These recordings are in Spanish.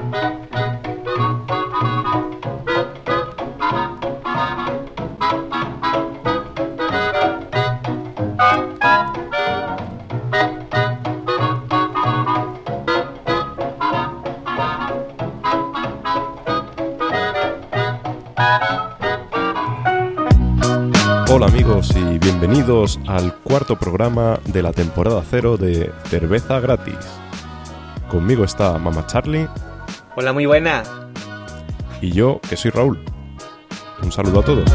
Hola amigos y bienvenidos al cuarto programa de la temporada 0 de Cerveza Gratis. Conmigo está Mama Charlie. Hola, muy buena. Y yo, que soy Raúl. Un saludo a todos.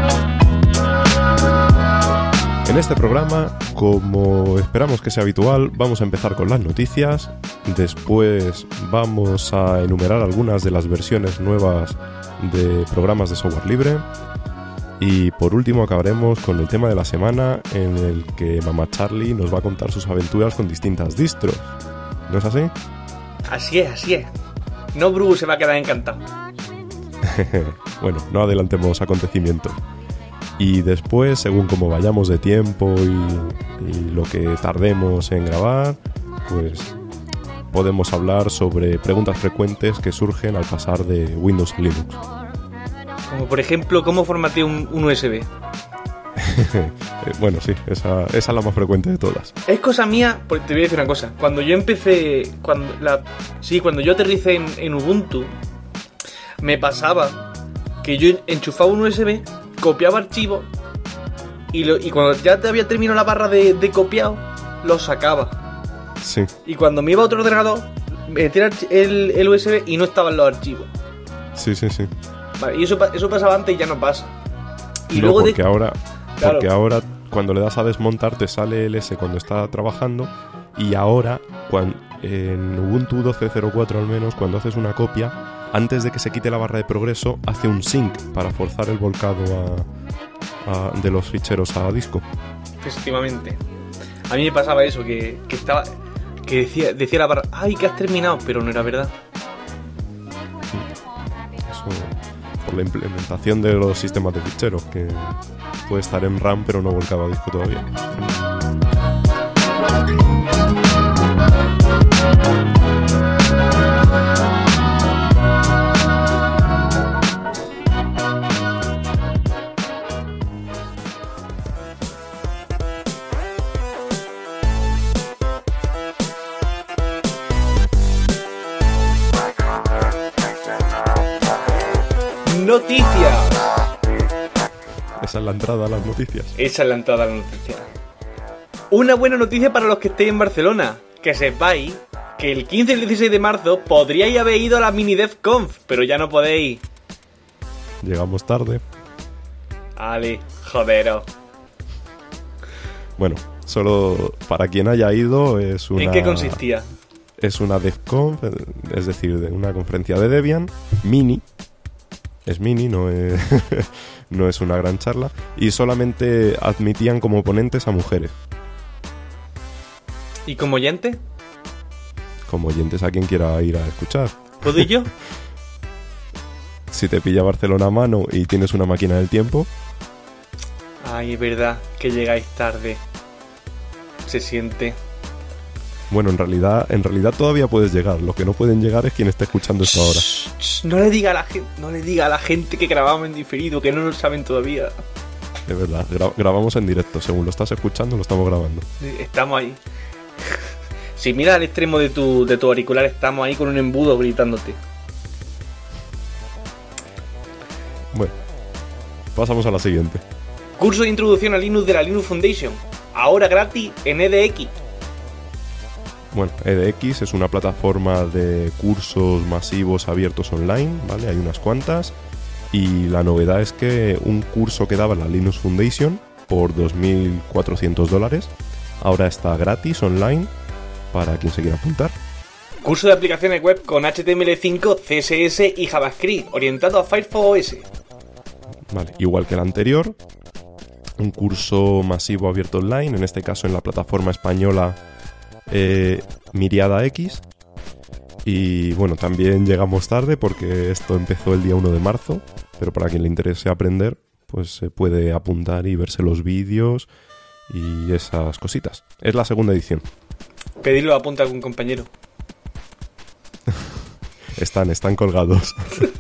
En este programa, como esperamos que sea habitual, vamos a empezar con las noticias. Después vamos a enumerar algunas de las versiones nuevas de programas de software libre. Y por último acabaremos con el tema de la semana, en el que Mama Charlie nos va a contar sus aventuras con distintas distros. ¿No es así? Así es. No, Bru se va a quedar encantado. Bueno, no adelantemos acontecimientos. Y después, según como vayamos de tiempo y lo que tardemos en grabar, pues podemos hablar sobre preguntas frecuentes que surgen al pasar de Windows a Linux. Como por ejemplo, ¿cómo formateo un USB? Bueno, sí, esa es la más frecuente de todas. Es cosa mía, porque te voy a decir una cosa. Cuando yo empecé, cuando yo aterricé en Ubuntu, me pasaba que yo enchufaba un USB, copiaba archivos y cuando ya te había terminado la barra de copiado, lo sacaba. Sí. Y cuando me iba a otro ordenador, metía el USB y no estaban los archivos. Sí. Vale, y eso pasaba antes y ya no pasa. Y no, luego porque ahora cuando le das a desmontar te sale el S cuando está trabajando, y ahora en Ubuntu 12.04 al menos, cuando haces una copia, antes de que se quite la barra de progreso, hace un sync para forzar el volcado de los ficheros a disco. Efectivamente. A mí me pasaba eso, que decía la barra, ¡ay, que has terminado! Pero no era verdad. Eso por la implementación de los sistemas de ficheros, que puede estar en RAM pero no volcado a disco todavía. Noticias. Esa es la entrada a las noticias. Una buena noticia para los que estéis en Barcelona. Que sepáis que el 15 y el 16 de marzo podríais haber ido a la mini DevConf, pero ya no podéis. Llegamos tarde. Ale, jodero. Bueno, solo para quien haya ido es una... ¿En qué consistía? Es una DevConf, es decir, de una conferencia de Debian, mini. Es mini, no es una gran charla. Y solamente admitían como ponentes a mujeres. ¿Y como oyente? Como oyentes a quien quiera ir a escuchar. ¿Puedo ir yo? Si te pilla Barcelona a mano y tienes una máquina del tiempo. Ay, es verdad que llegáis tarde. Se siente. Bueno, en realidad todavía puedes llegar. Lo que no pueden llegar es quien esté escuchando esto ahora. No le diga a la gente que grabamos en diferido, que no lo saben todavía. De verdad, grabamos en directo. Según lo estás escuchando, lo estamos grabando. Estamos ahí. Si miras al extremo de tu auricular, estamos ahí con un embudo gritándote. Bueno, pasamos a la siguiente. Curso de introducción a Linux de la Linux Foundation. Ahora gratis en edX. Bueno, edX es una plataforma de cursos masivos abiertos online, ¿vale? Hay unas cuantas. Y la novedad es que un curso que daba la Linux Foundation por $2.400 ahora está gratis online para quien se quiera apuntar. Curso de aplicaciones web con HTML5, CSS y JavaScript, orientado a Firefox OS. Vale, igual que el anterior. Un curso masivo abierto online, en este caso en la plataforma española Miriada X. Y bueno, también llegamos tarde porque esto empezó el día 1 de marzo, pero para quien le interese aprender, pues se puede apuntar y verse los vídeos y esas cositas. Es la segunda edición. Pedirlo apunta a algún compañero. Están colgados.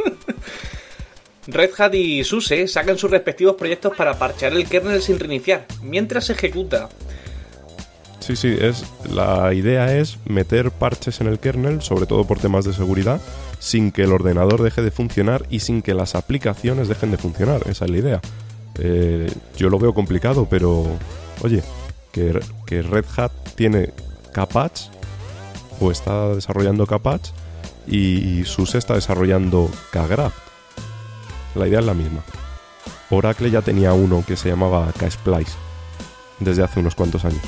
Red Hat y SUSE sacan sus respectivos proyectos para parchear el kernel sin reiniciar, mientras se ejecuta. Sí, la idea es meter parches en el kernel, sobre todo por temas de seguridad, sin que el ordenador deje de funcionar y sin que las aplicaciones dejen de funcionar. Esa es la idea. Yo lo veo complicado, pero oye, que Red Hat tiene Kpatch o está desarrollando Kpatch y SUSE está desarrollando Kgraft. La idea es la misma. Oracle ya tenía uno que se llamaba Ksplice desde hace unos cuantos años.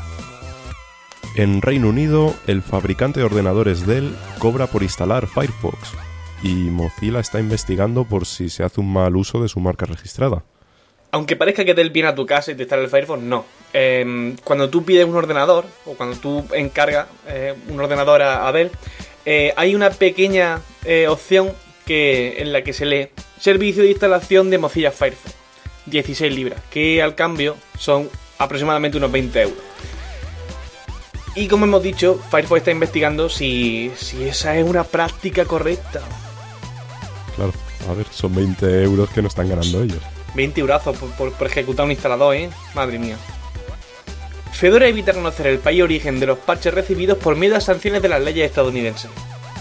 En Reino Unido, el fabricante de ordenadores Dell cobra por instalar Firefox y Mozilla está investigando por si se hace un mal uso de su marca registrada. Aunque parezca que Dell viene a tu casa y te instala el Firefox, no. Cuando tú pides un ordenador o cuando tú encargas un ordenador a Dell, hay una pequeña opción en la que se lee servicio de instalación de Mozilla Firefox, 16 libras, que al cambio son aproximadamente unos 20 euros. Y como hemos dicho, Firefox está investigando si esa es una práctica correcta. Claro, a ver, son 20 euros que no están ganando ellos. 20 eurazos por ejecutar un instalador, madre mía. Fedora evita conocer el país origen de los parches recibidos por miedo a sanciones de las leyes estadounidenses.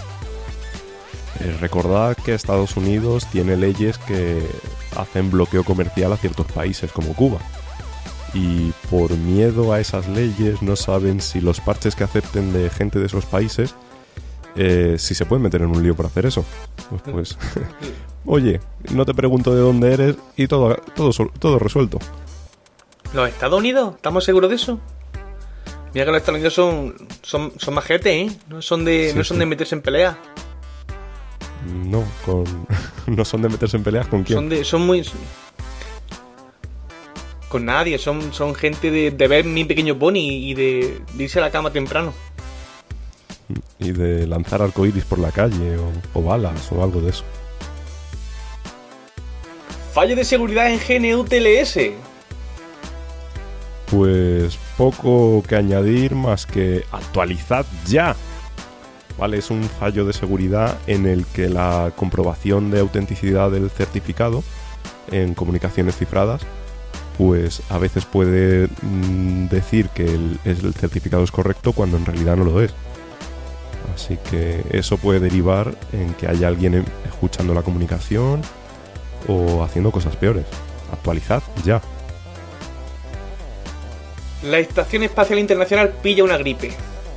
Recordad que Estados Unidos tiene leyes que hacen bloqueo comercial a ciertos países como Cuba. Y por miedo a esas leyes no saben si los parches que acepten de gente de esos países si se pueden meter en un lío por hacer eso. Pues oye, no te pregunto de dónde eres y todo resuelto. ¿Los Estados Unidos? ¿Estamos seguros de eso? Mira que los Estados Unidos son majetes, No son de meterse en peleas. No, no son de meterse en peleas con quién. Son muy... Con nadie, son gente de ver Mi Pequeño Pony y de irse a la cama temprano. Y de lanzar arcoíris por la calle o balas o algo de eso. Fallo de seguridad en GNU TLS. Pues poco que añadir más que actualizad ya. Vale, es un fallo de seguridad en el que la comprobación de autenticidad del certificado en comunicaciones cifradas pues a veces puede decir que el certificado es correcto cuando en realidad no lo es. Así que eso puede derivar en que haya alguien escuchando la comunicación o haciendo cosas peores. Actualizad ya. La Estación Espacial Internacional pilla una gripe.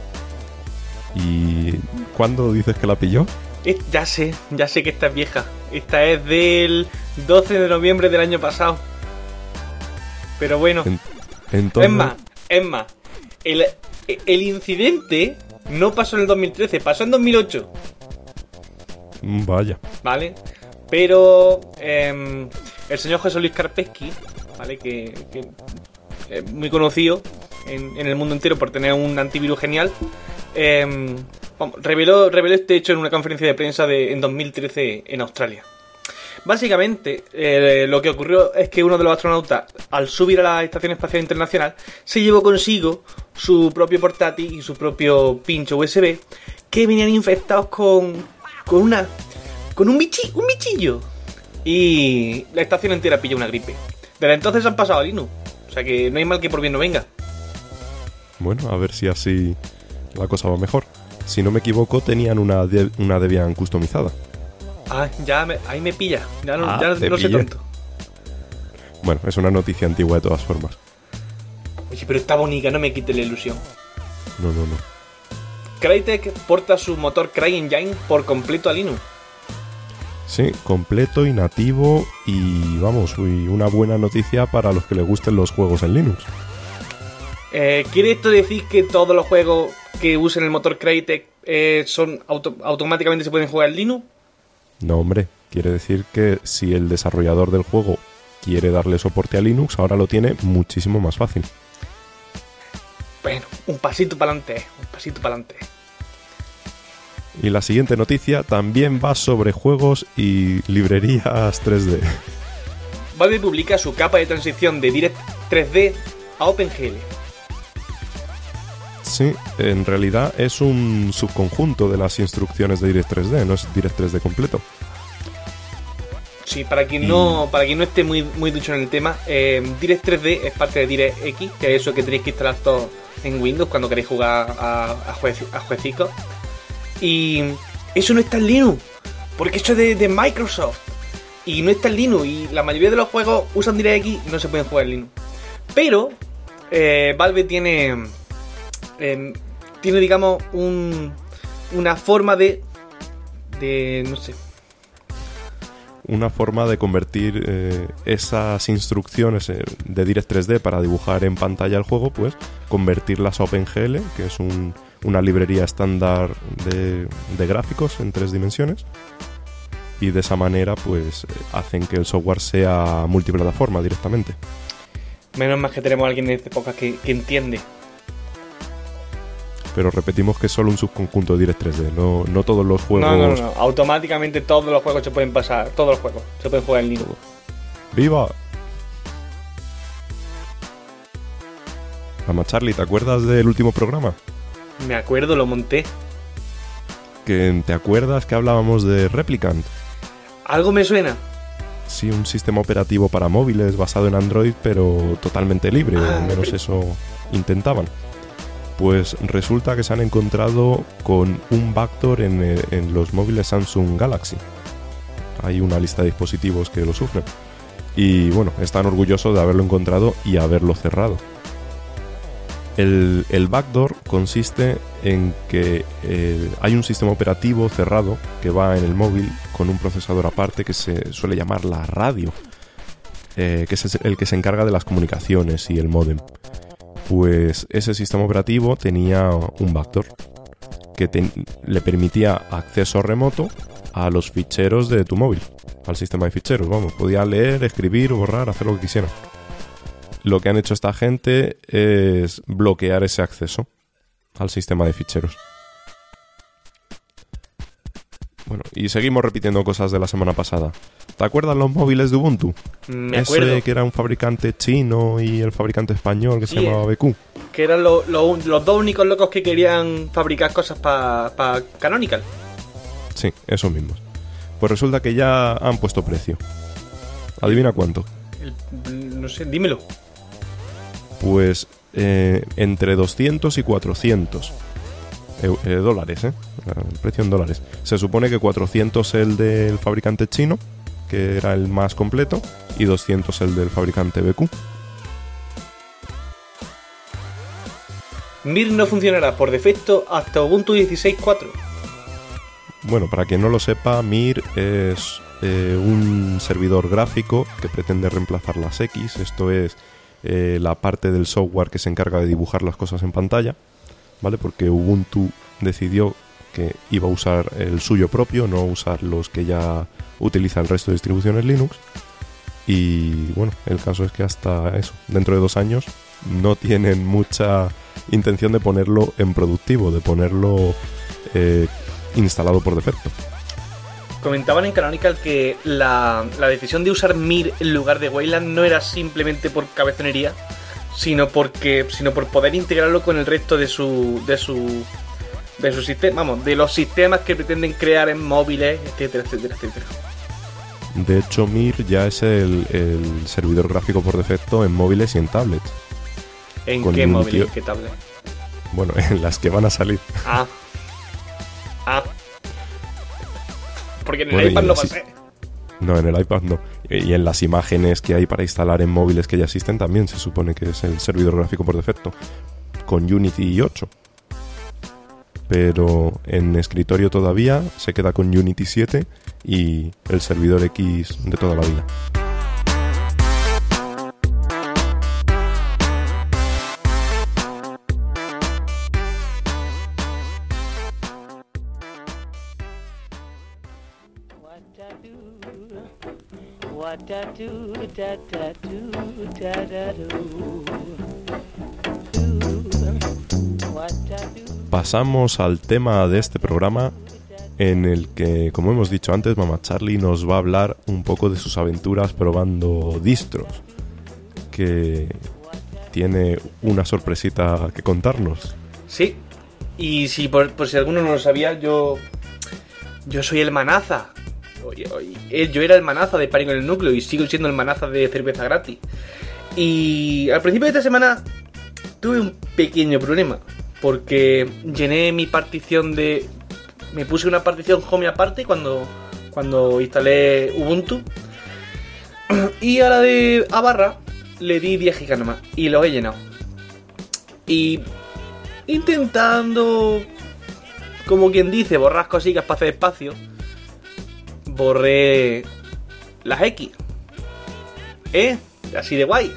¿Y cuándo dices que la pilló? Ya sé que esta es vieja. Esta es del 12 de noviembre del año pasado. Pero bueno, entonces... es más, el incidente no pasó en el 2013, pasó en 2008. Vaya. ¿Vale? Pero el señor José Luis Karpesky, ¿vale? Que es muy conocido en el mundo entero por tener un antivirus genial, reveló este hecho en una conferencia de prensa en 2013 en Australia. Básicamente, lo que ocurrió es que uno de los astronautas, al subir a la Estación Espacial Internacional, se llevó consigo su propio portátil y su propio pincho USB, que venían infectados con un bichillo. Y la estación entera pilló una gripe. Desde entonces han pasado a Linux. O sea que no hay mal que por bien no venga. Bueno, a ver si así la cosa va mejor. Si no me equivoco, tenían una Debian customizada. Ah, ahí me pilla. Ya no sé tanto. Bueno, es una noticia antigua de todas formas. Oye, pero está bonita, no me quite la ilusión. No. Crytek porta su motor CryEngine por completo a Linux. Sí, completo y nativo y vamos, una buena noticia para los que les gusten los juegos en Linux. ¿Quiere esto decir que todos los juegos que usen el motor Crytek automáticamente se pueden jugar en Linux? No, hombre, quiere decir que si el desarrollador del juego quiere darle soporte a Linux, ahora lo tiene muchísimo más fácil. Bueno, un pasito para adelante. Y la siguiente noticia también va sobre juegos y librerías 3D. Valve publica su capa de transición de Direct 3D a OpenGL. Sí, en realidad es un subconjunto de las instrucciones de Direct 3D, no es Direct 3D completo. Sí, para quien no esté muy ducho en el tema, Direct 3D es parte de DirectX, que es eso que tenéis que instalar todo en Windows cuando queréis jugar a jueguecitos. Y eso no está en Linux, porque eso es de Microsoft. Y no está en Linux, y la mayoría de los juegos usan DirectX y no se pueden jugar en Linux. Pero Valve tiene digamos una forma de no sé, una forma de convertir esas instrucciones de Direct 3D para dibujar en pantalla el juego, pues convertirlas a OpenGL, que es una librería estándar de gráficos en 3 dimensiones, y de esa manera pues hacen que el software sea multiplataforma directamente. Menos mal que tenemos a alguien en esta época que entiende. Pero repetimos que es solo un subconjunto de Direct 3D, no todos los juegos... No. Automáticamente todos los juegos se pueden pasar, todos los juegos se pueden jugar en Linux. ¡Viva! Mama Charlie, ¿te acuerdas del último programa? Me acuerdo, lo monté. ¿Te acuerdas que hablábamos de Replicant? ¿Algo me suena? Sí, un sistema operativo para móviles basado en Android, pero totalmente libre, o al menos eso intentaban. Pues resulta que se han encontrado con un backdoor en los móviles Samsung Galaxy. Hay una lista de dispositivos que lo sufren. Y bueno, están orgullosos de haberlo encontrado y haberlo cerrado. El backdoor consiste en que hay un sistema operativo cerrado que va en el móvil con un procesador aparte que se suele llamar la radio, que es el que se encarga de las comunicaciones y el módem. Pues ese sistema operativo tenía un backdoor que le permitía acceso remoto a los ficheros de tu móvil, al sistema de ficheros, vamos, podía leer, escribir, borrar, hacer lo que quisiera. Lo que han hecho esta gente es bloquear ese acceso al sistema de ficheros. Bueno, y seguimos repitiendo cosas de la semana pasada. ¿Te acuerdas los móviles de Ubuntu? Me acuerdo. Ese que era un fabricante chino y el fabricante español que se llamaba BQ. Que eran los dos únicos locos que querían fabricar cosas para Canonical. Sí, esos mismos. Pues resulta que ya han puesto precio. ¿Adivina cuánto? No sé, dímelo. Pues entre 200 y 400 dólares, el precio en dólares. Se supone que 400 el del fabricante chino, que era el más completo, y 200 el del fabricante BQ. Mir no funcionará por defecto hasta Ubuntu 16.4. Bueno, para quien no lo sepa, Mir es un servidor gráfico que pretende reemplazar las X. Esto es la parte del software que se encarga de dibujar las cosas en pantalla, ¿vale? Porque Ubuntu decidió que iba a usar el suyo propio, no usar los que ya utiliza el resto de distribuciones Linux. Y bueno, el caso es que hasta eso, dentro de 2 años, no tienen mucha intención de ponerlo en productivo, de ponerlo instalado por defecto. Comentaban en Canonical que la decisión de usar Mir en lugar de Wayland no era simplemente por cabezonería, sino por poder integrarlo con el resto de su sistema, vamos, de los sistemas que pretenden crear en móviles, etcétera, etcétera, etcétera. De hecho, Mir ya es el servidor gráfico por defecto en móviles y en tablets. ¿En qué móviles? ¿En qué tablets? Bueno, en las que van a salir. Porque en el iPad no pasé. No, en el iPad no. Y en las imágenes que hay para instalar en móviles que ya existen también se supone que es el servidor gráfico por defecto, con Unity 8. Pero en escritorio todavía se queda con Unity 7 y el servidor X de toda la vida. Pasamos al tema de este programa, en el que, como hemos dicho antes, Mama Charlie nos va a hablar un poco de sus aventuras probando distros, que tiene una sorpresita que contarnos. Sí. Y si por si alguno no lo sabía, yo soy el manaza. Yo era el manaza de Pánico en el Núcleo y sigo siendo el manaza de Cerveza Gratis. Y al principio de esta semana tuve un pequeño problema, porque llené mi partición de... Me puse una partición home aparte cuando instalé Ubuntu. Y a la de a barra le di 10 gigas nomás y lo he llenado. Y intentando, como quien dice, borrar cositas para hacer espacio, borré las X. Así de guay.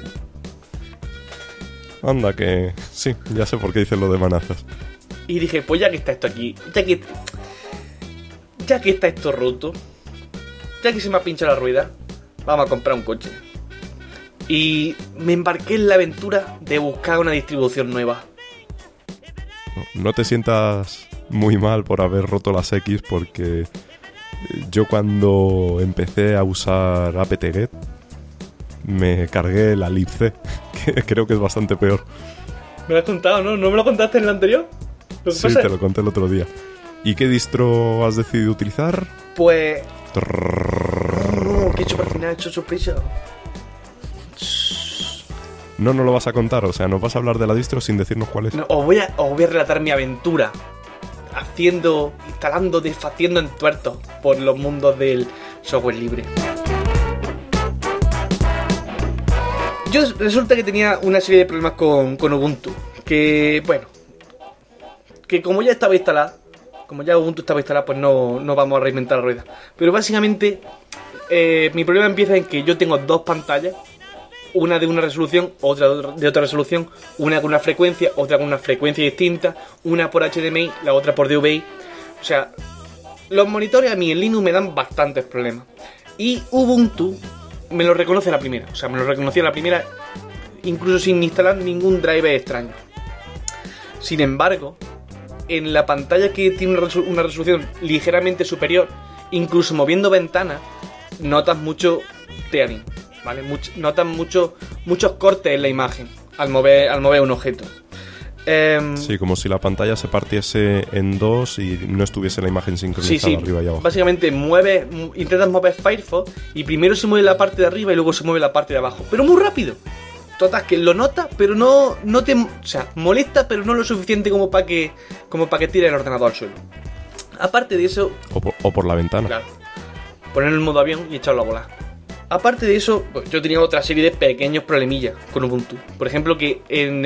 Anda, que sí, ya sé por qué dices lo de manazas. Y dije, pues ya que está esto aquí, ya que está esto roto, ya que se me ha pinchado la rueda, vamos a comprar un coche. Y me embarqué en la aventura de buscar una distribución nueva. No te sientas muy mal por haber roto las X, porque yo cuando empecé a usar apt-get me cargué la libc, que creo que es bastante peor. Me lo has contado, ¿no? ¿No me lo contaste en el anterior? Sí, te lo conté el otro día. ¿Y qué distro has decidido utilizar? Pues... ¿Qué he hecho para el final? He hecho sorpresa. No lo vas a contar, o sea, nos vas a hablar de la distro sin decirnos cuál es. No, os voy a relatar mi aventura instalando, deshaciendo entuertos por los mundos del software libre. Yo resulta que tenía una serie de problemas con Ubuntu. Que, bueno, que como ya estaba instalada, como ya Ubuntu estaba instalada, pues no vamos a reinventar la rueda. Pero básicamente, mi problema empieza en que yo tengo dos pantallas. Una de una resolución, otra de otra resolución, una con una frecuencia, otra con una frecuencia distinta, una por HDMI, la otra por DVI. O sea, los monitores a mí en Linux me dan bastantes problemas. Y Ubuntu me lo reconoce a la primera. O sea, me lo reconocía a la primera, incluso sin instalar ningún driver extraño. Sin embargo, en la pantalla que tiene una resolución ligeramente superior, incluso moviendo ventanas, notas mucho tearing. ¿Vale? Notan muchos cortes en la imagen al mover un objeto. Sí, como si la pantalla se partiese en dos y no estuviese la imagen sincronizada sí. Arriba y abajo. Básicamente intentas mover Firefox y primero se mueve la parte de arriba y luego se mueve la parte de abajo. Pero muy rápido. Total, que lo nota, pero no te... O sea, molesta, pero no lo suficiente como para que tire el ordenador al suelo. Aparte de eso... O por la ventana. Claro. Ponerlo en modo avión y echarlo a volar. Aparte de eso, pues, yo tenía otra serie de pequeños problemillas con Ubuntu. Por ejemplo, que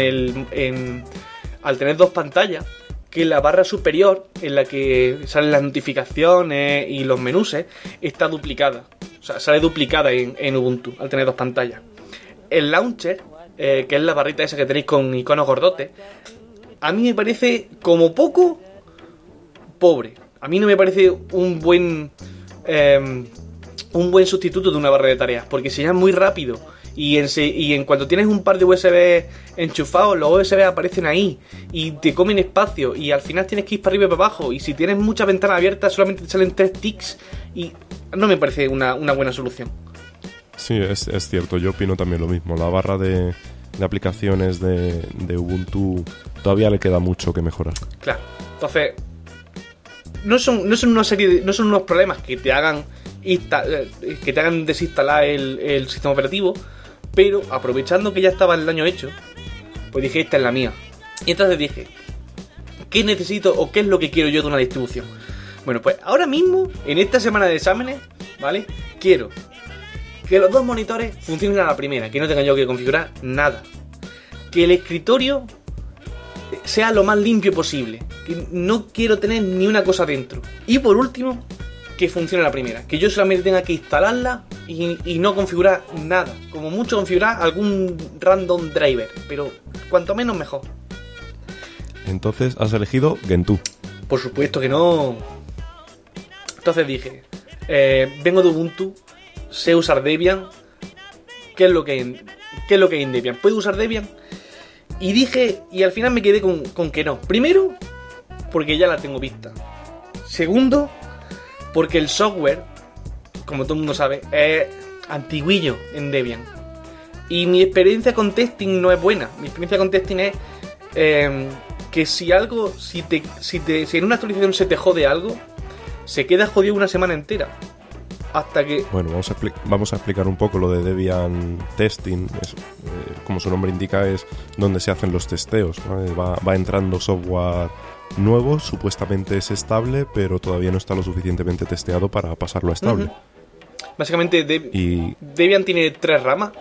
al tener dos pantallas, que la barra superior, en la que salen las notificaciones y los menús, está duplicada. O sea, sale duplicada en Ubuntu, al tener dos pantallas. El launcher, que es la barrita esa que tenéis con iconos gordotes, a mí me parece como poco pobre. A mí no me parece un buen sustituto de una barra de tareas, porque se llama muy rápido y en cuanto tienes un par de USB enchufados, los USB aparecen ahí y te comen espacio y al final tienes que ir para arriba y para abajo, y si tienes muchas ventanas abiertas solamente te salen 3 ticks y no me parece una buena solución. Sí, es cierto, yo opino también lo mismo. La barra de aplicaciones de Ubuntu todavía le queda mucho que mejorar. Claro, entonces no son unos problemas que te hagan desinstalar el sistema operativo, pero aprovechando que ya estaba el daño hecho, pues dije, esta es la mía. Y entonces dije, ¿qué necesito o qué es lo que quiero yo de una distribución? Bueno, pues ahora mismo, en esta semana de exámenes, ¿vale? Quiero que los dos monitores funcionen a la primera, que no tenga yo que configurar nada, que el escritorio sea lo más limpio posible, que no quiero tener ni una cosa dentro, y por último, que funcione la primera, que yo solamente tenga que instalarla y no configurar nada, como mucho configurar algún random driver, pero cuanto menos mejor. Entonces has elegido Gentoo. Por supuesto que no. Entonces dije, vengo de Ubuntu, sé usar Debian. ¿Qué es lo que hay en Debian? ¿Puedo usar Debian? Y dije, y al final me quedé con que no. Primero, porque ya la tengo vista. Segundo, porque el software, como todo el mundo sabe, es antiguillo en Debian. Y mi experiencia con testing no es buena. Mi experiencia con testing es que si algo, si en una actualización se te jode algo, se queda jodido una semana entera. Hasta que... Bueno, vamos a explicar un poco lo de Debian Testing. Como su nombre indica, es donde se hacen los testeos, ¿vale? Va entrando software nuevo, supuestamente es estable, pero todavía no está lo suficientemente testeado para pasarlo a estable. Uh-huh. Básicamente Debian tiene 3 ramas: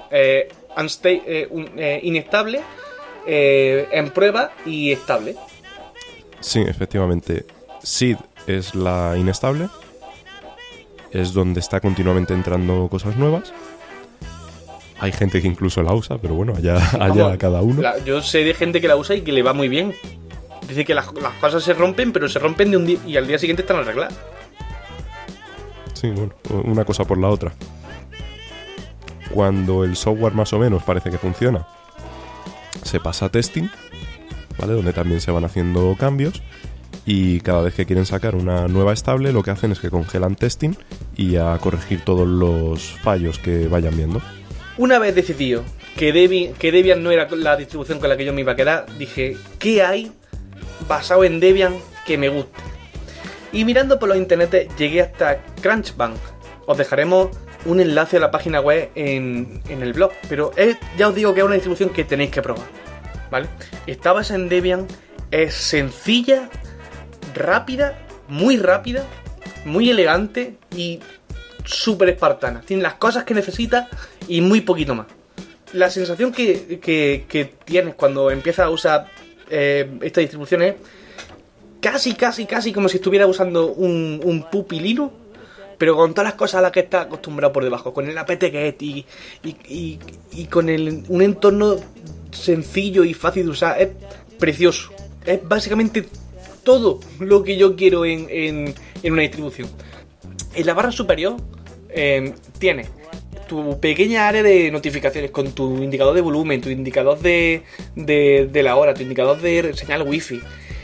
inestable, en prueba y estable. Sí, efectivamente. SID es la inestable, es donde está continuamente entrando cosas nuevas. Hay gente que incluso la usa, pero bueno, allá cada uno. Yo sé de gente que la usa y que le va muy bien. Dice que las cosas se rompen, pero se rompen de un día y al día siguiente están arregladas. Sí, bueno, una cosa por la otra. Cuando el software más o menos parece que funciona, se pasa a testing, ¿vale? Donde también se van haciendo cambios. Y cada vez que quieren sacar una nueva estable, lo que hacen es que congelan testing y a corregir todos los fallos que vayan viendo. Una vez decidido que Debian no era la distribución con la que yo me iba a quedar, dije, ¿qué hay basado en Debian que me guste? Y mirando por los internetes llegué hasta Crunchbase. Os dejaremos un enlace a la página web en el blog, pero ya os digo que es una distribución que tenéis que probar, ¿vale? Está basada en Debian, es sencilla, rápida, muy elegante y súper espartana. Tiene las cosas que necesitas y muy poquito más. La sensación que tienes cuando empiezas a usar esta distribución es casi como si estuvieras usando un Puppy Linux, pero con todas las cosas a las que estás acostumbrado por debajo, con el apt-get y con un entorno sencillo y fácil de usar. Es precioso. Es básicamente todo lo que yo quiero en una distribución. En la barra superior tienes tu pequeña área de notificaciones con tu indicador de volumen, tu indicador de la hora, tu indicador de señal wifi.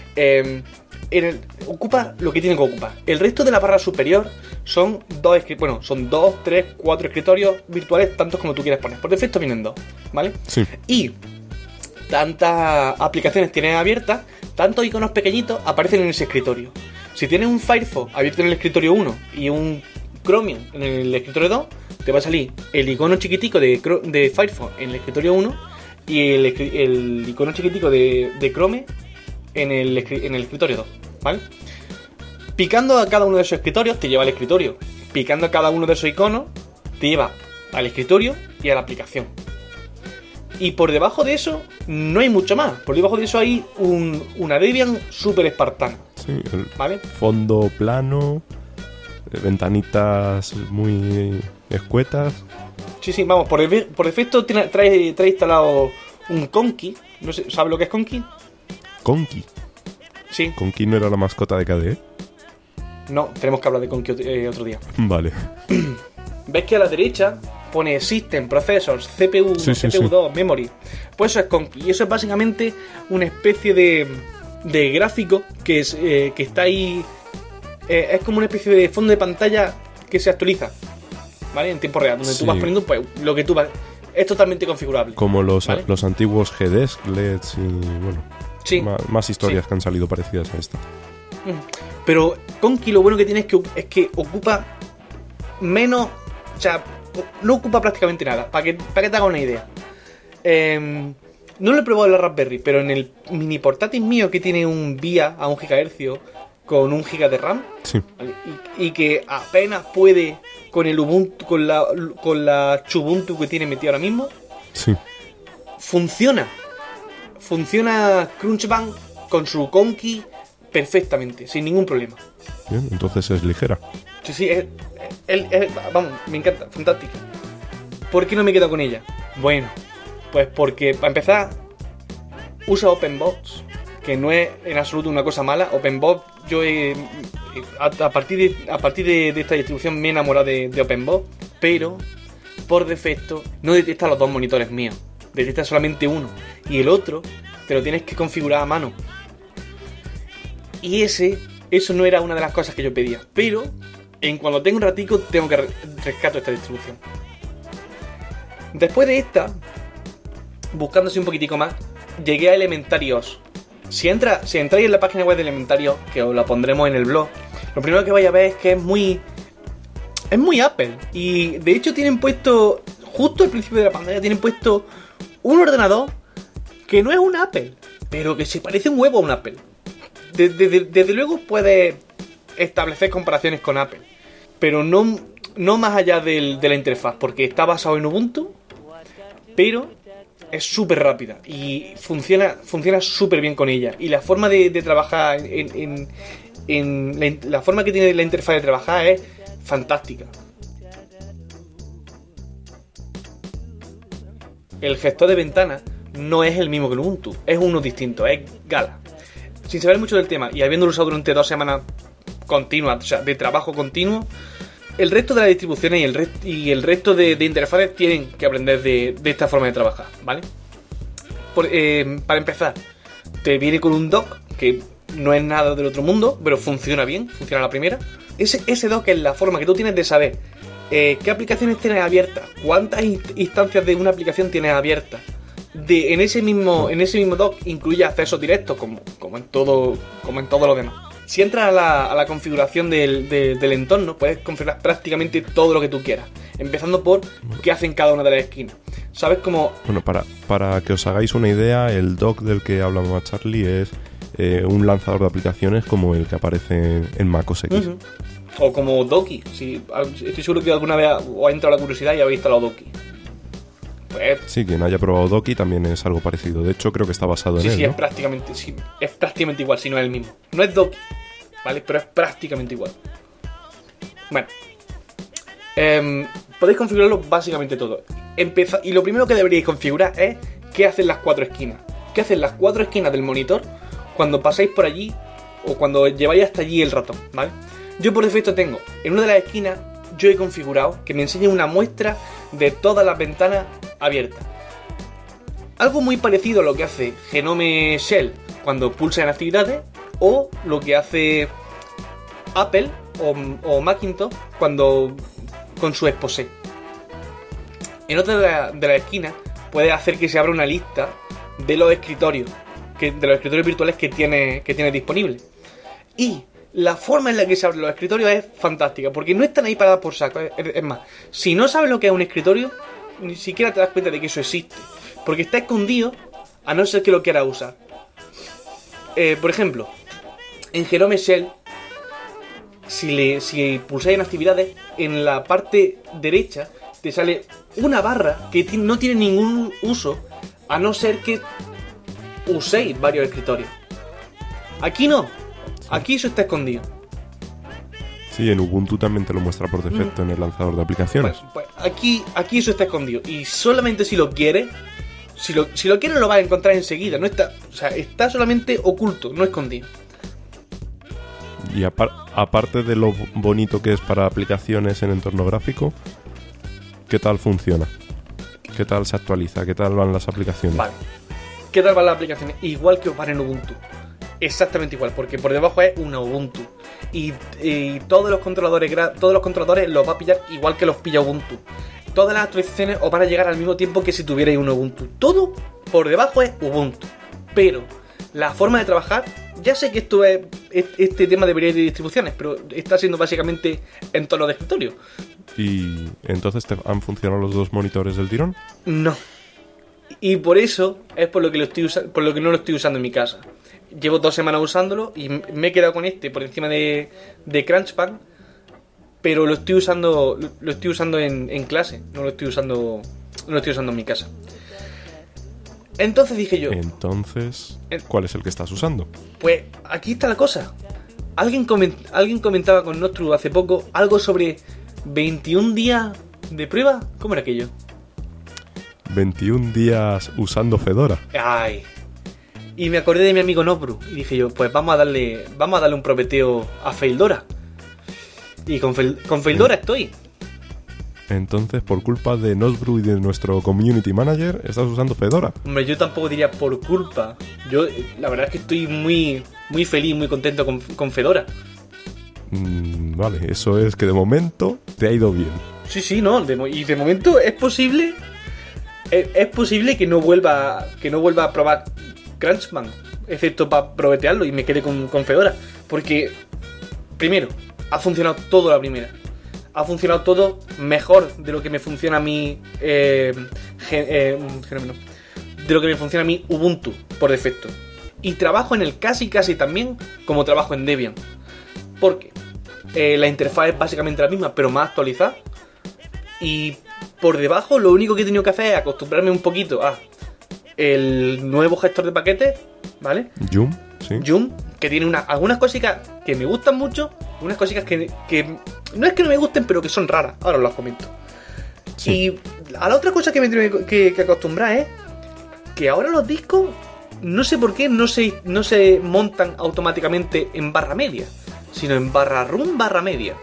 Ocupa lo que tiene que ocupar. El resto de la barra superior son 2, 3, 4 escritorios virtuales, tantos como tú quieras poner. Por defecto vienen 2, ¿vale? Sí. Y tantas aplicaciones tienes abiertas, tantos iconos pequeñitos aparecen en ese escritorio. Si tienes un Firefox abierto en el escritorio 1 y un Chromium en el escritorio 2, te va a salir el icono chiquitico de Firefox en el escritorio 1 y el icono chiquitico de Chrome en el escritorio 2, ¿vale? Picando a cada uno de esos escritorios te lleva al escritorio. Picando a cada uno de esos iconos te lleva al escritorio y a la aplicación. Y por debajo de eso no hay mucho más. Por debajo de eso hay una Debian súper espartana. Sí, ¿vale? Fondo plano, ventanitas muy escuetas. Sí, vamos, por defecto trae instalado un Conky. No sé, ¿sabes lo que es Conky? ¿Conky? Sí. ¿Conky no era la mascota de KDE? No, tenemos que hablar de Conky otro día. Vale. ¿Ves que a la derecha pone System, Processors, CPU, sí, CPU2, sí. Memory? Pues eso es Conky. Y eso es básicamente una especie de gráfico que está ahí. Es como una especie de fondo de pantalla que se actualiza, ¿vale? En tiempo real, donde tú vas poniendo pues lo que tú vas. Es totalmente configurable. Como los antiguos GDESC, LEDs y bueno. Sí. Más historias que han salido parecidas a esta. Pero Conky lo bueno que tiene es que ocupa menos. O sea, no ocupa prácticamente nada. Para que te haga una idea. No lo he probado en la Raspberry, pero en el mini portátil mío que tiene un VIA a 1 GHz con 1 GB de RAM, sí. y que apenas puede con el Ubuntu, con la Xubuntu que tiene metido ahora mismo, sí. Funciona Crunchbase con su Conky perfectamente, sin ningún problema. Bien, entonces es ligera. Sí, vamos, me encanta, fantástica. ¿Por qué no me quedo con ella? Bueno, pues porque para empezar usa OpenBox, que no es en absoluto una cosa mala. OpenBox, yo a partir de esta distribución me he enamorado de OpenBox, pero por defecto no detecta los 2 monitores míos, detecta solamente uno, y el otro te lo tienes que configurar a mano. Y eso no era una de las cosas que yo pedía, pero en cuando tengo un ratico tengo que rescatar esta distribución. Después de esta, buscándose un poquitico más, llegué a Elementary OS. Si entráis en la página web de Elementario, que os la pondremos en el blog, lo primero que vais a ver es que es muy Apple. Y de hecho tienen puesto, justo al principio de la pantalla, tienen puesto un ordenador que no es un Apple, pero que se parece un huevo a un Apple. Desde luego puedes establecer comparaciones con Apple, pero no más allá de la interfaz, porque está basado en Ubuntu, pero es súper rápida y funciona súper bien con ella. Y la forma de trabajar la forma que tiene la interfaz de trabajar es fantástica. El gestor de ventanas no es el mismo que el Ubuntu, es uno distinto, es Gala. Sin saber mucho del tema y habiéndolo usado durante 2 semanas continuas, o sea, de trabajo continuo, el resto de las distribuciones y el resto de interfaces tienen que aprender de esta forma de trabajar, ¿vale? Para empezar, te viene con un dock que no es nada del otro mundo, pero funciona bien, funciona a la primera. Ese dock es la forma que tú tienes de saber qué aplicaciones tienes abiertas, cuántas instancias de una aplicación tienes abiertas. En ese mismo dock incluye accesos directos, como en todo lo demás. Si entras a la configuración del entorno, puedes configurar prácticamente todo lo que tú quieras, empezando por qué hacen cada una de las esquinas. ¿Sabes cómo? Bueno, para que os hagáis una idea, el dock del que hablaba Charlie es un lanzador de aplicaciones como el que aparece en macOS X. Uh-huh. O como Doki. Estoy seguro que alguna vez os ha entrado la curiosidad y habéis instalado Doki. Pues, sí, quien haya probado Doki también es algo parecido. De hecho, creo que está basado en él, ¿no? Es prácticamente igual, si no es el mismo. No es Doki, ¿vale? Pero es prácticamente igual. Bueno. Podéis configurarlo básicamente todo. Y lo primero que deberíais configurar es qué hacen las 4 esquinas. ¿Qué hacen las 4 esquinas del monitor cuando pasáis por allí o cuando lleváis hasta allí el ratón, ¿vale? Yo por defecto tengo, en una de las esquinas, yo he configurado que me enseñe una muestra de todas las ventanas abiertas. Algo muy parecido a lo que hace Genome Shell cuando pulsa en actividades, o lo que hace Apple o Macintosh cuando con su Exposé. En otra de las esquinas puedes hacer que se abra una lista de los escritorios virtuales que tiene disponibles. Y la forma en la que se abren los escritorios es fantástica, porque no están ahí para dar por saco. Es más, si no sabes lo que es un escritorio, ni siquiera te das cuenta de que eso existe, porque está escondido a no ser que lo quieras usar. Por ejemplo, en Genome Shell, si pulsáis en actividades, en la parte derecha te sale una barra que no tiene ningún uso, a no ser que uséis varios escritorios. Aquí no. Aquí eso está escondido. Sí, en Ubuntu también te lo muestra por defecto en el lanzador de aplicaciones. Pues aquí eso está escondido. Y solamente si lo quieres, si lo quieres lo vas a encontrar enseguida. No está, o sea, está solamente oculto, no escondido. Y aparte de lo bonito que es para aplicaciones en entorno gráfico, ¿qué tal funciona? ¿Qué tal se actualiza? ¿Qué tal van las aplicaciones? Vale. ¿Qué tal van las aplicaciones? Igual que os van en Ubuntu. Exactamente igual, porque por debajo es una Ubuntu. Y todos los controladores los va a pillar igual que los pilla Ubuntu. Todas las actualizaciones os van a llegar al mismo tiempo que si tuvierais un Ubuntu. Todo por debajo es Ubuntu. Pero la forma de trabajar, ya sé que esto es este tema de variedad de distribuciones, pero está siendo básicamente en tono de escritorio. ¿Y entonces te han funcionado los 2 monitores del tirón? No. Y por eso es por lo que no lo estoy usando en mi casa. Llevo 2 semanas usándolo y me he quedado con este por encima de Crunchband, pero lo estoy usando en clase, no lo estoy usando en mi casa. Entonces dije yo... Entonces, ¿cuál es el que estás usando? Pues aquí está la cosa. Alguien comentaba con Nostru hace poco algo sobre 21 días de prueba. ¿Cómo era aquello? 21 días usando Fedora. Ay. Y me acordé de mi amigo Nostru y dije yo, pues vamos a darle un propeteo a Feildora. Y con Feildora estoy. Entonces, por culpa de Nostru y de nuestro community manager, estás usando Fedora. Hombre, yo tampoco diría por culpa. Yo, la verdad es que estoy muy, muy feliz, muy contento con Fedora. Vale, eso es que de momento te ha ido bien. Sí, no, y de momento es posible que no vuelva a probar Crunchband. excepto para probetearlo y me quedé con Fedora. Porque, primero, ha funcionado todo la primera. Ha funcionado todo mejor de lo que me funciona a mí de lo que me funciona a mí Ubuntu por defecto. Y trabajo en el casi también como trabajo en Debian. Porque la interfaz es básicamente la misma, pero más actualizada. Y por debajo lo único que he tenido que hacer es acostumbrarme un poquito a el nuevo gestor de paquetes, ¿vale? Yum, sí. Yum, que tiene algunas cositas que me gustan mucho, unas cositas que no es que no me gusten, pero que son raras. Ahora os las comento. Sí. Y a la otra cosa que me tengo que acostumbrar es que ahora los discos, no sé por qué, no se montan automáticamente en barra media, sino en barra room barra media.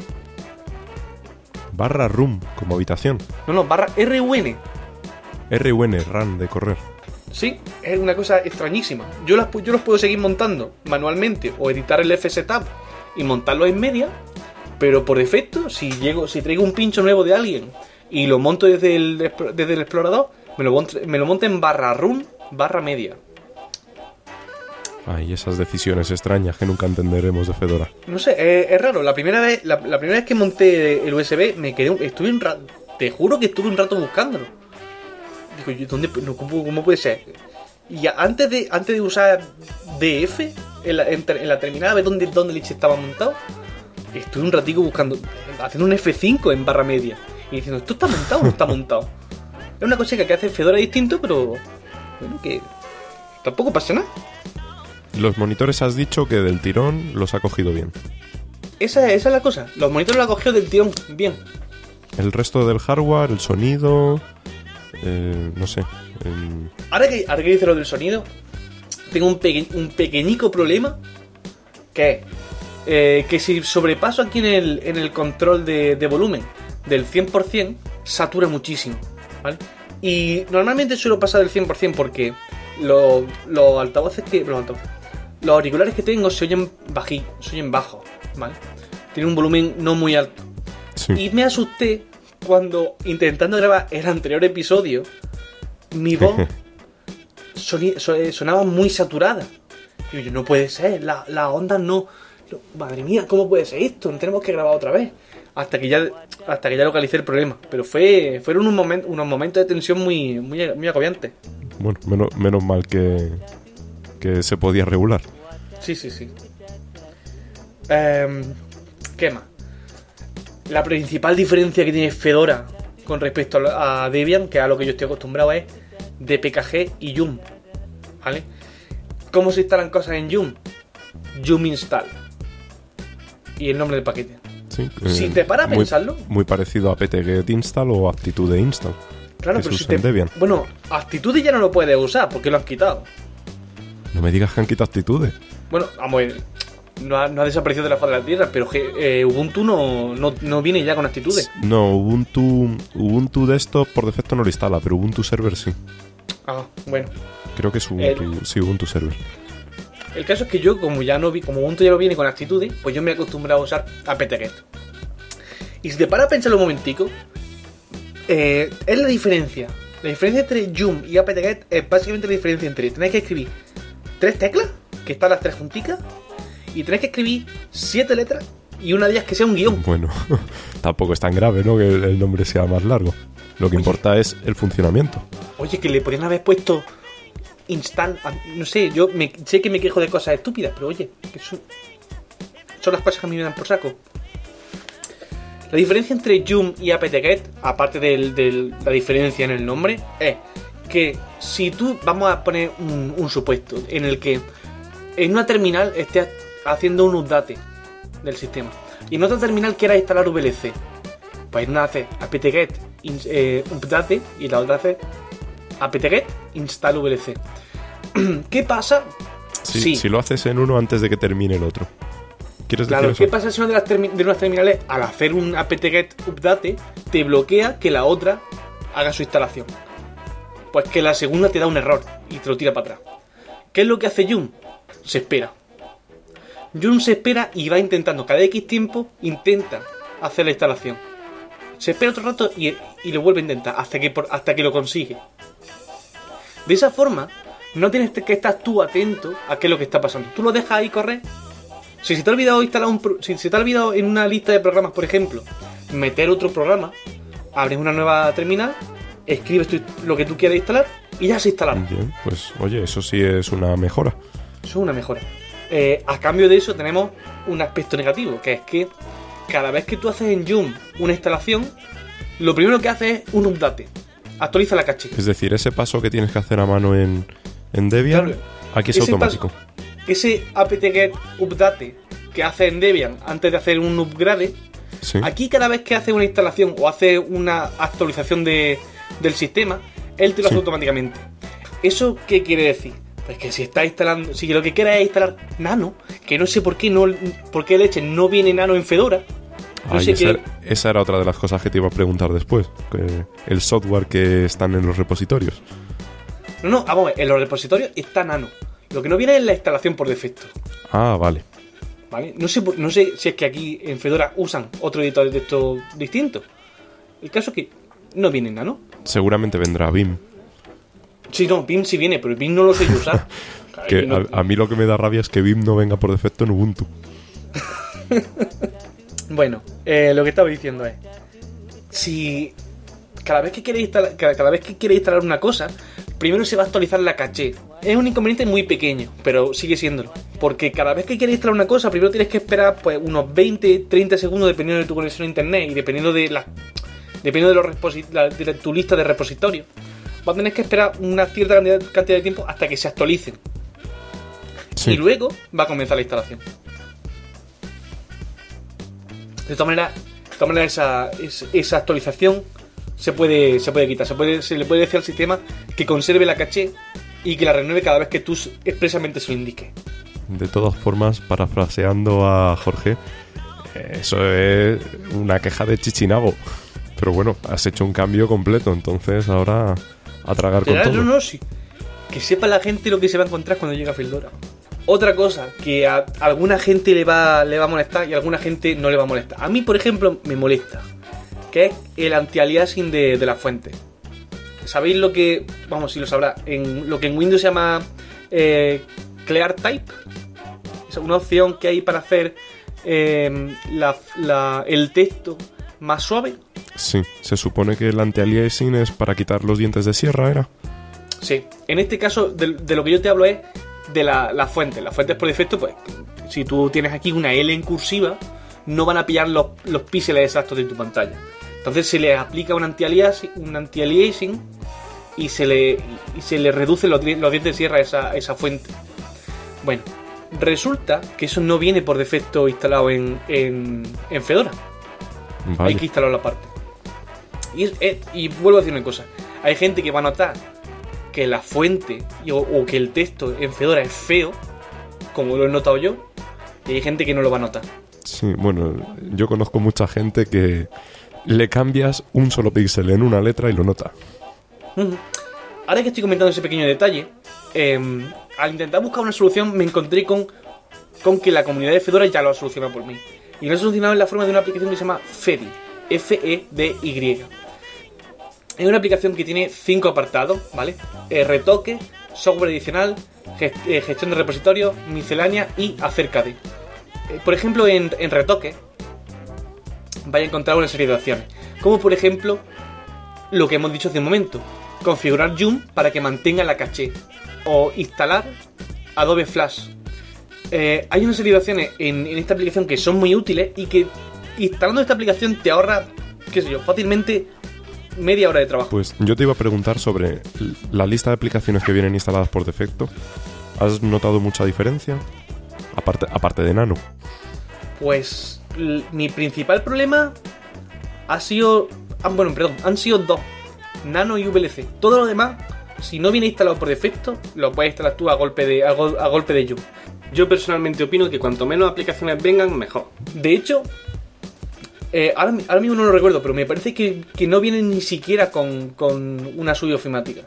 Barra room, como habitación. No, barra RUN. RUN, run, de correr. Sí, es una cosa extrañísima. Yo los puedo seguir montando manualmente o editar el FSetup y montarlo en media, pero por defecto, si traigo un pincho nuevo de alguien y lo monto desde el explorador, me lo monto en barra room barra media. Ay, esas decisiones extrañas que nunca entenderemos de Fedora. No sé, es raro. La primera vez que monté el USB te juro que estuve un rato buscándolo. Digo, ¿cómo puede ser? Y antes de usar DF en la terminal, a ver dónde leche estaba montado, estuve un ratico buscando, haciendo un F5 en barra media y diciendo, ¿esto está montado o no está montado? Es una cosa que hace Fedora distinto, pero bueno, que tampoco pasa nada. Los monitores has dicho que del tirón los ha cogido bien. Esa es la cosa. Los monitores los ha cogido del tirón bien. El resto del hardware, el sonido, no sé. Ahora que dice lo del sonido, tengo un pequeñico problema, que es que si sobrepaso aquí en el control de volumen del 100%, satura muchísimo, ¿vale? Y normalmente suelo pasar del 100% porque los auriculares que tengo se oyen bajos, ¿vale? Tienen un volumen no muy alto. Sí. Y me asusté cuando, intentando grabar el anterior episodio, mi voz sonaba muy saturada. Y yo, no puede ser, las ondas no... Madre mía, ¿cómo puede ser esto? Tenemos que grabar otra vez. Hasta que ya localicé el problema. Pero fueron unos momentos de tensión muy, muy, muy agobiantes. Bueno, menos mal que se podía regular. Sí. ¿Qué más? La principal diferencia que tiene Fedora con respecto a Debian, que es a lo que yo estoy acostumbrado, es dpkg y yum, ¿vale? ¿Cómo se instalan cosas en yum? Yum install y el nombre del paquete. Sí, si te paras a pensarlo, muy parecido a apt-get install o aptitude install. Claro, pero si Debian. Bueno, Aptitude ya no lo puedes usar porque lo han quitado. No me digas que han quitado Aptitude. Bueno, vamos, no ha desaparecido de la faz de la tierra, pero Ubuntu no viene ya con Aptitude. No, Ubuntu Desktop por defecto no lo instala, pero Ubuntu Server sí. Ah, bueno. Creo que es Ubuntu Server. El caso es que yo, como Ubuntu ya lo viene con Aptitude, pues yo me he acostumbrado a usar apt-get. Y si te paras a pensarlo un momentico, es la diferencia. La diferencia entre yum y apt-get es básicamente la diferencia entre tener que escribir 3 teclas, que están las 3 junticas, y tener que escribir 7 letras y una de ellas que sea un guión. Bueno, tampoco es tan grave, ¿no?, que el nombre sea más largo. Lo que importa es el funcionamiento. Oye, que le podrían haber puesto install, no sé, sé que me quejo de cosas estúpidas, pero oye, que son las cosas que a mí me dan por saco. La diferencia entre yum y apt-get, aparte de la diferencia en el nombre, es que si tú, vamos a poner un supuesto en el que en una terminal estés haciendo un update del sistema y en otra terminal quieras instalar VLC, pues una hace apt-get update y la otra hace apt-get install VLC. ¿Qué pasa? Si lo haces en uno antes de que termine el otro. Claro, ¿qué pasa si una de unas terminales, al hacer un apt-get update, te bloquea que la otra haga su instalación? Pues que la segunda te da un error y te lo tira para atrás. ¿Qué es lo que hace Yum? Se espera. Yum se espera y va intentando, cada X tiempo, intenta hacer la instalación. Se espera otro rato y lo vuelve a intentar hasta que lo consigue. De esa forma, no tienes que estar tú atento a qué es lo que está pasando. Tú lo dejas ahí correr. Si se te ha olvidado instalar si se te ha olvidado en una lista de programas, por ejemplo, meter otro programa, abres una nueva terminal, escribes lo que tú quieras instalar y ya se instalará. Bien, pues oye, eso sí es una mejora. Eso es una mejora. A cambio de eso tenemos un aspecto negativo, que es que cada vez que tú haces en Joom una instalación, lo primero que hace es un update. Actualiza la caché. Es decir, ese paso que tienes que hacer a mano en Debian, claro, aquí es automático. Ese apt-get update que hace en Debian antes de hacer un upgrade, sí. Aquí cada vez que hace una instalación o hace una actualización del sistema, él te lo hace automáticamente. ¿Eso qué quiere decir? Pues que si está instalando, si lo que quieras es instalar Nano, que no sé por qué leche no viene Nano en Fedora. Esa era otra de las cosas que te iba a preguntar después. El software que están en los repositorios. No, vamos a ver, en los repositorios está Nano. Lo que no viene es la instalación por defecto. Ah, vale. ¿Vale? No sé si es que aquí en Fedora usan otro editor de texto distinto. El caso es que no viene Nano. Seguramente vendrá Vim. Sí, no, Vim sí viene, pero Vim no lo sé yo usar. Que a mí lo que me da rabia es que Vim no venga por defecto en Ubuntu. Bueno, lo que estaba diciendo es, si cada vez que quieres instalar una cosa, primero se va a actualizar la caché. Es un inconveniente muy pequeño, pero sigue siéndolo. Porque cada vez que quieres instalar una cosa, primero tienes que esperar pues unos 20-30 segundos dependiendo de tu conexión a internet y dependiendo de tu lista de repositorios. Vas a tener que esperar una cierta cantidad de tiempo hasta que se actualicen. Sí. Y luego va a comenzar la instalación. De todas maneras esa actualización se puede quitar. Se le puede decir al sistema que conserve la caché y que la renueve cada vez que tú expresamente se lo indiques. De todas formas, parafraseando a Jorge, eso es una queja de Chichinabo. Pero bueno, has hecho un cambio completo, entonces ahora a tragar con todo. No, sí. Que sepa la gente lo que se va a encontrar cuando llegue a Fedora. Otra cosa que a alguna gente le va a molestar y a alguna gente no le va a molestar. A mí, por ejemplo, me molesta, que es el anti-aliasing de la fuente. ¿Sabéis lo que, vamos, si lo sabrá, lo que en Windows se llama Clear Type? Es una opción que hay para hacer el texto más suave. Sí, se supone que el anti-aliasing es para quitar los dientes de sierra, ¿era? Sí, en este caso de lo que yo te hablo es de la fuente. La fuente es por defecto, pues, si tú tienes aquí una L en cursiva, no van a pillar los píxeles exactos de tu pantalla. Entonces se le aplica un anti-aliasing y se le reducen los dientes de sierra a esa fuente. Bueno, resulta que eso no viene por defecto instalado en Fedora. Vale. Hay que instalarlo aparte. Y vuelvo a decir una cosa. Hay gente que va a notar que la fuente o que el texto en Fedora es feo, como lo he notado yo, y hay gente que no lo va a notar. Sí, bueno, yo conozco mucha gente que le cambias un solo píxel en una letra y lo nota. Ahora que estoy comentando ese pequeño detalle, al intentar buscar una solución me encontré con que la comunidad de Fedora ya lo ha solucionado por mí. Y lo ha solucionado en la forma de una aplicación que se llama Fedy, Fedy. Es una aplicación que tiene 5 apartados, ¿vale? Retoque, software adicional, gestión de repositorios, miscelánea y acerca de. Por ejemplo, en retoque vais a encontrar una serie de opciones, como por ejemplo lo que hemos dicho hace un momento, configurar Joom para que mantenga la caché o instalar Adobe Flash. Hay una serie de opciones en esta aplicación que son muy útiles y que instalando esta aplicación te ahorra, qué sé yo, fácilmente media hora de trabajo. Pues yo te iba a preguntar sobre la lista de aplicaciones que vienen instaladas por defecto. ¿Has notado mucha diferencia? Aparte de Nano. Pues mi principal problema han sido dos: Nano y VLC. Todo lo demás, si no viene instalado por defecto, lo puedes instalar tú a golpe de Joom. Yo personalmente opino que cuanto menos aplicaciones vengan, mejor. De hecho, ahora mismo no lo recuerdo, pero me parece que no vienen ni siquiera con una suite ofimática.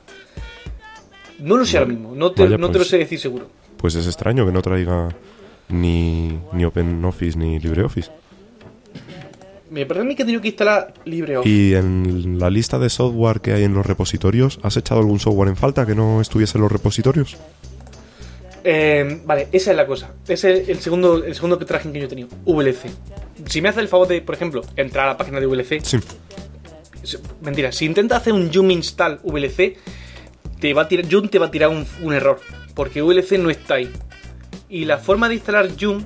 No lo sé ahora mismo, no te lo sé decir seguro. Pues es extraño que no traiga ni OpenOffice ni LibreOffice. Me parece a mí que he tenido que instalar LibreOffice. Y en la lista de software que hay en los repositorios, ¿has echado algún software en falta que no estuviese en los repositorios? Vale, esa es la cosa. Ese es el segundo tracking que yo he tenido. VLC. Si me hace el favor de, por ejemplo, entrar a la página de VLC. Sí. Mentira, si intentas hacer un Joom install VLC, Joom te va a tirar un error. Porque VLC no está ahí. Y la forma de instalar Joom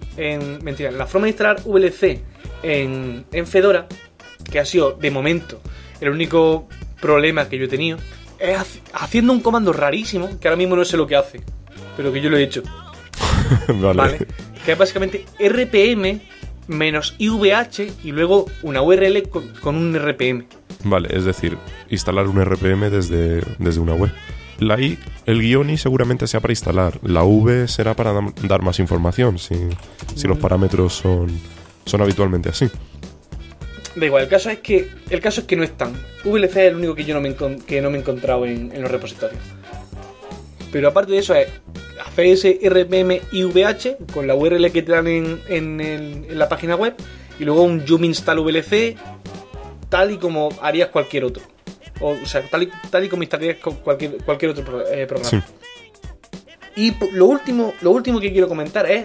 la forma de instalar VLC en Fedora, que ha sido, de momento, el único problema que yo he tenido, es haciendo un comando rarísimo, que ahora mismo no sé lo que hace, pero que yo lo he hecho. Vale. Que es básicamente RPM menos IVH y luego una URL con un RPM. Vale, es decir, instalar un RPM desde una web. La I, el guión I seguramente sea para instalar. La V será para dar más información, si los parámetros son habitualmente así. Da igual, el caso es que no están. VLC es el único que yo no me he encontrado en los repositorios. Pero aparte de eso es hacer ese RPM IVH con la URL que te dan en la página web y luego un Joom install VLC tal y como harías cualquier otro. O sea, tal y como instalarías cualquier otro programa. Sí. Y lo último que quiero comentar es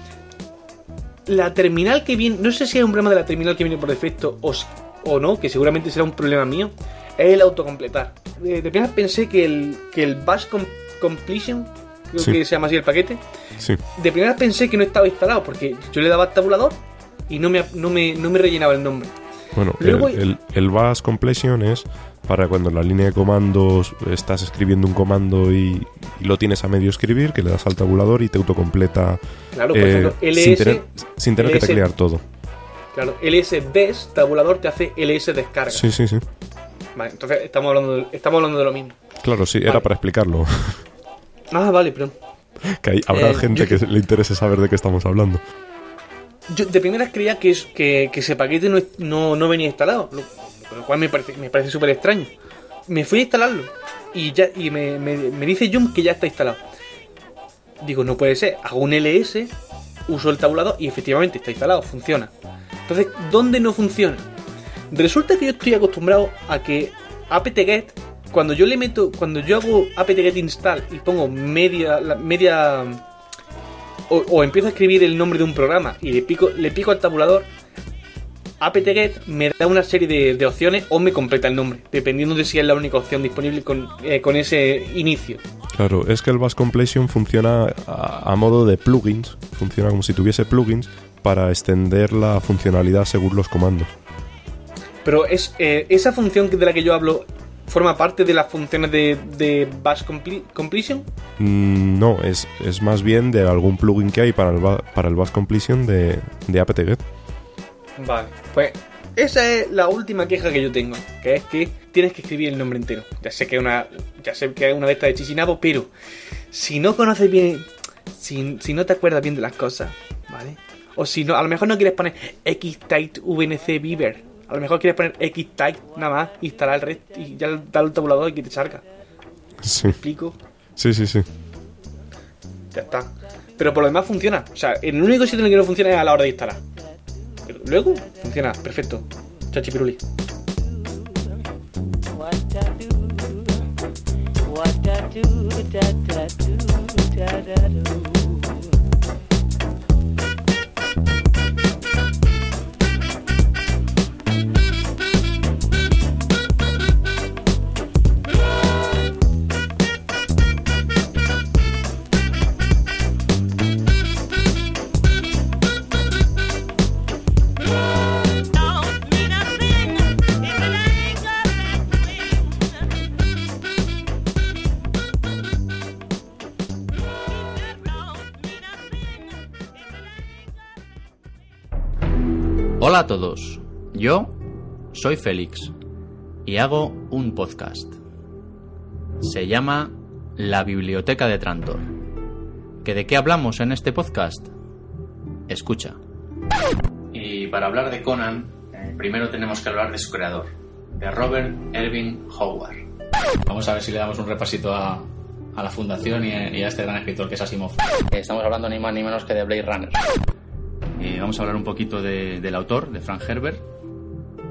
la terminal que viene. No sé si es un problema de la terminal que viene por defecto o no, que seguramente será un problema mío. Es el autocompletar. De primera pensé que el Bash Completion, creo que se llama así el paquete. Sí. De primera pensé que no estaba instalado porque yo le daba al tabulador y no me rellenaba el nombre. Bueno, luego, el Bash Completion es para cuando en la línea de comandos estás escribiendo un comando y lo tienes a medio escribir, que le das al tabulador y te autocompleta, claro, por ejemplo, sin tener que teclear todo. Claro, ls-des tabulador te hace ls descarga. Sí. Vale, entonces estamos hablando de lo mismo. Claro, sí, era para explicarlo. Ah, vale, perdón. Que habrá gente que le interese saber de qué estamos hablando. Yo de primeras creía que ese paquete no venía instalado, lo cual me parece súper extraño. Me fui a instalarlo y me dice Joom que ya está instalado. Digo, no puede ser. Hago un ls, uso el tabulador y efectivamente está instalado, funciona. Entonces, ¿dónde no funciona? Resulta que yo estoy acostumbrado a que apt-get, cuando yo hago apt-get install y pongo media o empiezo a escribir el nombre de un programa y le pico al tabulador, apt-get me da una serie de opciones o me completa el nombre, dependiendo de si es la única opción disponible con ese inicio. Claro, es que el Bash Completion funciona a modo de plugins, funciona como si tuviese plugins para extender la funcionalidad según los comandos. Pero esa función de la que yo hablo ¿forma parte de las funciones de Bash Completion? No, es más bien de algún plugin que hay para el Bash Completion de apt-get. Vale, pues esa es la última queja que yo tengo, que es que tienes que escribir el nombre entero. Ya sé que es una de estas de chichinabo, pero si no conoces bien, si no te acuerdas bien de las cosas, ¿vale? O si no, a lo mejor no quieres poner xtype vnc beaver. A lo mejor quieres poner xtype nada más, instalar el resto y ya darle al tabulador y que te salga. Sí. ¿Me explico? Sí. Ya está. Pero por lo demás funciona. O sea, el único sitio en el que no funciona es a la hora de instalar. Pero luego funciona, perfecto. Chachipiruli. Hola a todos, yo soy Félix y hago un podcast. Se llama La Biblioteca de Trantor. ¿Que de qué hablamos en este podcast? Escucha. Y para hablar de Conan, primero tenemos que hablar de su creador, de Robert Irving Howard. Vamos a ver si le damos un repasito a la fundación y a este gran escritor que es Asimov. Estamos hablando ni más ni menos que de Blade Runner. Vamos a hablar un poquito del autor, de Frank Herbert,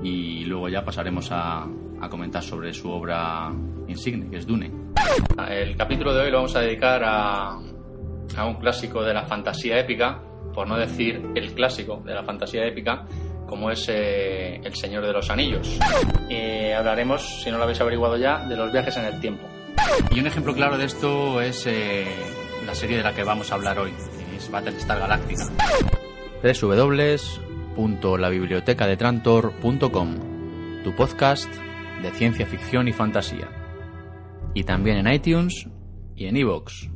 y luego ya pasaremos a comentar sobre su obra insigne, que es Dune. El capítulo de hoy lo vamos a dedicar a un clásico de la fantasía épica, por no decir el clásico de la fantasía épica, como es El Señor de los Anillos. Hablaremos, si no lo habéis averiguado ya, de los viajes en el tiempo. Y un ejemplo claro de esto es la serie de la que vamos a hablar hoy, que es Battlestar Galactica. www.labibliotecadetrantor.com, tu podcast de ciencia ficción y fantasía. Y también en iTunes y en iVoox.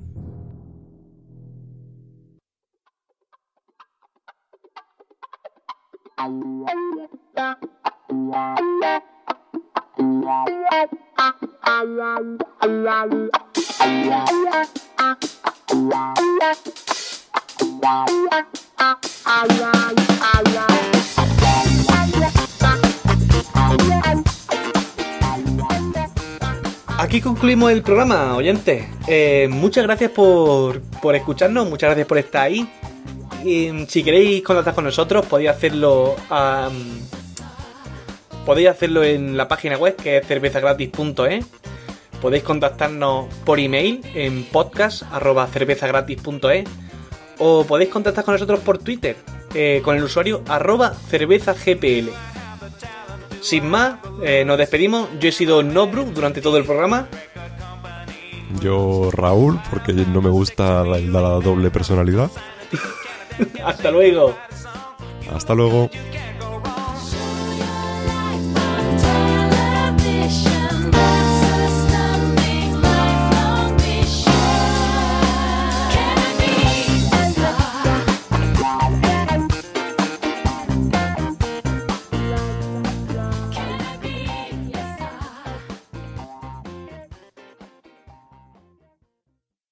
Aquí concluimos el programa, oyentes. Muchas gracias por escucharnos, muchas gracias por estar ahí. Y si queréis contactar con nosotros, podéis hacerlo en la página web, que es cervezagratis.es. Podéis contactarnos por email en podcast@cervezagratis.es, o podéis contactar con nosotros por Twitter con el usuario @cervezagpl. Sin más, nos despedimos. Yo he sido Nobru durante todo el programa. Yo Raúl, porque no me gusta la doble personalidad. Hasta luego. Hasta luego.